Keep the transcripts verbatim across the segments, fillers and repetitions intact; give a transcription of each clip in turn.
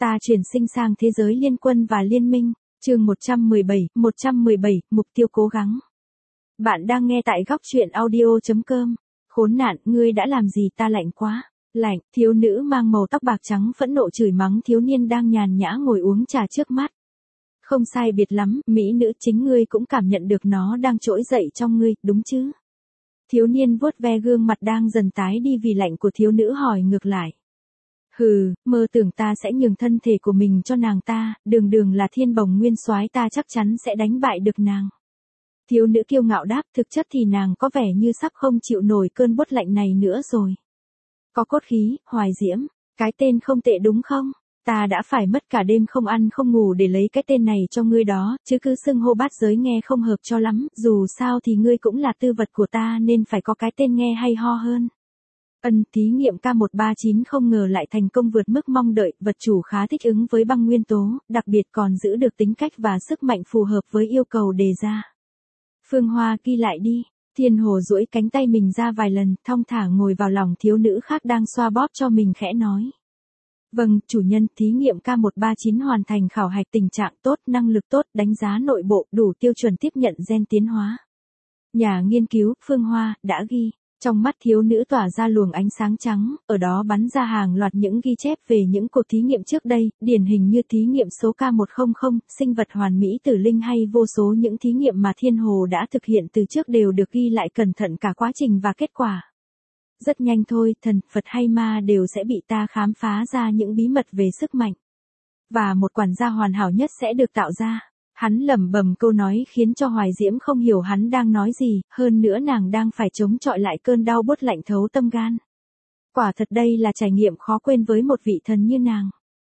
Ta chuyển sinh sang thế giới liên quân và liên minh. Chương một trăm mười bảy, một trăm mười bảy, mục tiêu cố gắng. Bạn đang nghe tại góc truyện audio chấm com. Khốn nạn, ngươi đã làm gì, ta lạnh quá. Lạnh, thiếu nữ mang màu tóc bạc trắng phẫn nộ chửi mắng thiếu niên đang nhàn nhã ngồi uống trà trước mắt. Không sai biệt lắm, mỹ nữ, chính ngươi cũng cảm nhận được nó đang trỗi dậy trong ngươi, đúng chứ? Thiếu niên vuốt ve gương mặt đang dần tái đi vì lạnh của thiếu nữ hỏi ngược lại. Hừ, mơ tưởng ta sẽ nhường thân thể của mình cho nàng ta, đường đường là thiên bồng nguyên soái, ta chắc chắn sẽ đánh bại được nàng. Thiếu nữ kiêu ngạo đáp, thực chất thì nàng có vẻ như sắp không chịu nổi cơn buốt lạnh này nữa rồi. Có cốt khí, Hoài Diễm, cái tên không tệ đúng không? Ta đã phải mất cả đêm không ăn không ngủ để lấy cái tên này cho ngươi đó, chứ cứ xưng hô bát giới nghe không hợp cho lắm, dù sao thì ngươi cũng là tư vật của ta nên phải có cái tên nghe hay ho hơn. Ân, thí nghiệm K một ba chín không ngờ lại thành công vượt mức mong đợi, vật chủ khá thích ứng với băng nguyên tố, đặc biệt còn giữ được tính cách và sức mạnh phù hợp với yêu cầu đề ra. Phương Hoa ghi lại đi. Thiên Hồ duỗi cánh tay mình ra vài lần, thong thả ngồi vào lòng thiếu nữ khác đang xoa bóp cho mình khẽ nói. Vâng, chủ nhân, thí nghiệm K một ba chín hoàn thành khảo hạch tình trạng tốt, năng lực tốt, đánh giá nội bộ, đủ tiêu chuẩn tiếp nhận gen tiến hóa. Nhà nghiên cứu, Phương Hoa, đã ghi. Trong mắt thiếu nữ tỏa ra luồng ánh sáng trắng, ở đó bắn ra hàng loạt những ghi chép về những cuộc thí nghiệm trước đây, điển hình như thí nghiệm số K một không không, sinh vật hoàn mỹ tử linh hay vô số những thí nghiệm mà Thiên Hồ đã thực hiện từ trước đều được ghi lại cẩn thận cả quá trình và kết quả. Rất nhanh thôi, thần, Phật hay ma đều sẽ bị ta khám phá ra những bí mật về sức mạnh. Và một quản gia hoàn hảo nhất sẽ được tạo ra. Hắn lẩm bẩm câu nói khiến cho Hoài Diễm không hiểu hắn đang nói gì, hơn nữa nàng đang phải chống chọi lại cơn đau buốt lạnh thấu tâm gan. Quả thật đây là trải nghiệm khó quên với một vị thần như nàng.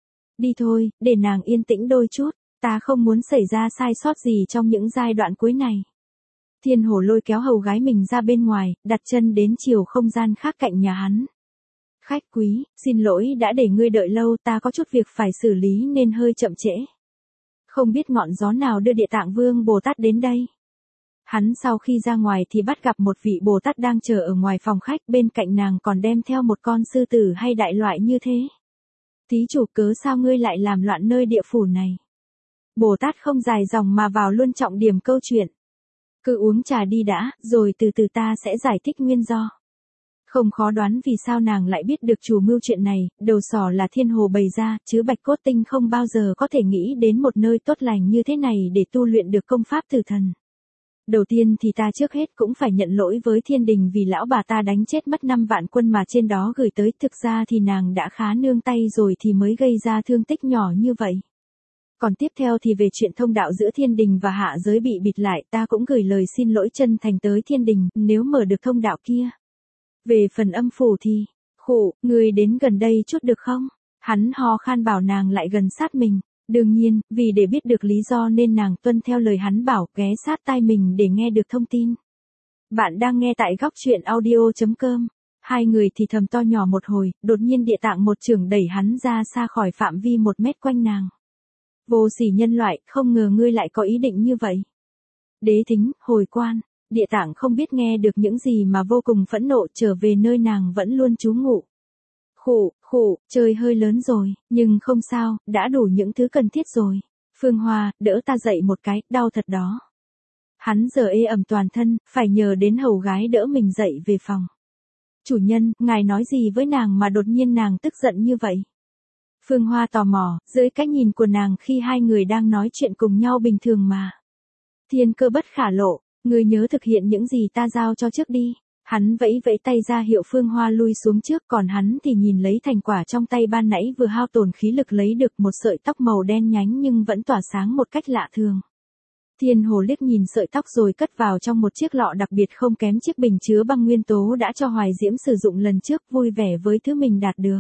Đi thôi, để nàng yên tĩnh đôi chút, ta không muốn xảy ra sai sót gì trong những giai đoạn cuối này. Thiên Hồ lôi kéo hầu gái mình ra bên ngoài, đặt chân đến chiều không gian khác cạnh nhà hắn. Khách quý, xin lỗi đã để ngươi đợi lâu, ta có chút việc phải xử lý nên hơi chậm trễ. Không biết ngọn gió nào đưa Địa Tạng Vương Bồ Tát đến đây. Hắn sau khi ra ngoài thì bắt gặp một vị Bồ Tát đang chờ ở ngoài phòng khách, bên cạnh nàng còn đem theo một con sư tử hay đại loại như thế. Thí chủ, cớ sao ngươi lại làm loạn nơi địa phủ này? Bồ Tát không dài dòng mà vào luôn trọng điểm câu chuyện. Cứ uống trà đi đã, rồi từ từ ta sẽ giải thích nguyên do. Không khó đoán vì sao nàng lại biết được chủ mưu chuyện này, đầu sỏ là Thiên Hồ bày ra, chứ Bạch Cốt Tinh không bao giờ có thể nghĩ đến một nơi tốt lành như thế này để tu luyện được công pháp tử thần. Đầu tiên thì ta trước hết cũng phải nhận lỗi với thiên đình vì lão bà ta đánh chết mất năm vạn quân mà trên đó gửi tới, thực ra thì nàng đã khá nương tay rồi thì mới gây ra thương tích nhỏ như vậy. Còn tiếp theo thì về chuyện thông đạo giữa thiên đình và hạ giới bị bịt lại, ta cũng gửi lời xin lỗi chân thành tới thiên đình, nếu mở được thông đạo kia. Về phần âm phủ thì, khổ, người đến gần đây chút được không? Hắn ho khan bảo nàng lại gần sát mình. Đương nhiên, vì để biết được lý do nên nàng tuân theo lời hắn bảo, ghé sát tai mình để nghe được thông tin. Bạn đang nghe tại góc truyện audio chấm com. Hai người thì thầm to nhỏ một hồi, đột nhiên Địa Tạng một chưởng đẩy hắn ra xa khỏi phạm vi một mét quanh nàng. Vô sỉ nhân loại, không ngờ ngươi lại có ý định như vậy. Đế thính, hồi quan. Địa Tạng không biết nghe được những gì mà vô cùng phẫn nộ, trở về nơi nàng vẫn luôn trú ngụ. Khổ, khổ, trời hơi lớn rồi, nhưng không sao, đã đủ những thứ cần thiết rồi. Phương Hoa, đỡ ta dậy một cái, đau thật đó. Hắn giờ ê ẩm toàn thân, phải nhờ đến hầu gái đỡ mình dậy về phòng. Chủ nhân, ngài nói gì với nàng mà đột nhiên nàng tức giận như vậy? Phương Hoa tò mò, dưới cách nhìn của nàng khi hai người đang nói chuyện cùng nhau bình thường mà. Thiên cơ bất khả lộ. Ngươi nhớ thực hiện những gì ta giao cho trước đi. Hắn vẫy vẫy tay ra hiệu Phương Hoa lui xuống trước, còn hắn thì nhìn lấy thành quả trong tay ban nãy vừa hao tổn khí lực lấy được, một sợi tóc màu đen nhánh nhưng vẫn tỏa sáng một cách lạ thường. Thiên Hồ liếc nhìn sợi tóc rồi cất vào trong một chiếc lọ đặc biệt không kém chiếc bình chứa băng nguyên tố đã cho Hoài Diễm sử dụng lần trước, vui vẻ với thứ mình đạt được.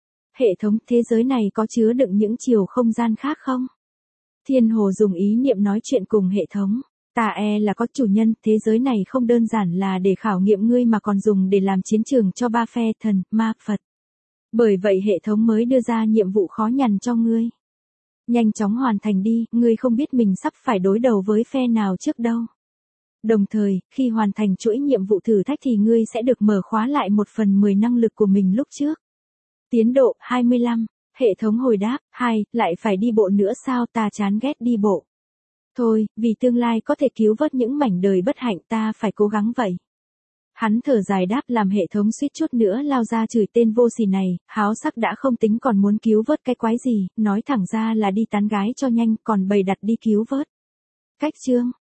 Hệ thống, thế giới này có chứa đựng những chiều không gian khác không? Thiên Hồ dùng ý niệm nói chuyện cùng hệ thống. Ta e là có, chủ nhân, thế giới này không đơn giản là để khảo nghiệm ngươi mà còn dùng để làm chiến trường cho ba phe thần, ma, Phật. Bởi vậy hệ thống mới đưa ra nhiệm vụ khó nhằn cho ngươi. Nhanh chóng hoàn thành đi, ngươi không biết mình sắp phải đối đầu với phe nào trước đâu. Đồng thời, khi hoàn thành chuỗi nhiệm vụ thử thách thì ngươi sẽ được mở khóa lại một phần mười năng lực của mình lúc trước. Tiến độ hai mươi lăm. Hệ thống hồi đáp, hai, lại phải đi bộ nữa sao, ta chán ghét đi bộ. Thôi, vì tương lai có thể cứu vớt những mảnh đời bất hạnh ta phải cố gắng vậy. Hắn thở dài đáp làm hệ thống suýt chút nữa lao ra chửi tên vô sỉ này, háo sắc đã không tính còn muốn cứu vớt cái quái gì, nói thẳng ra là đi tán gái cho nhanh còn bày đặt đi cứu vớt. Cách chương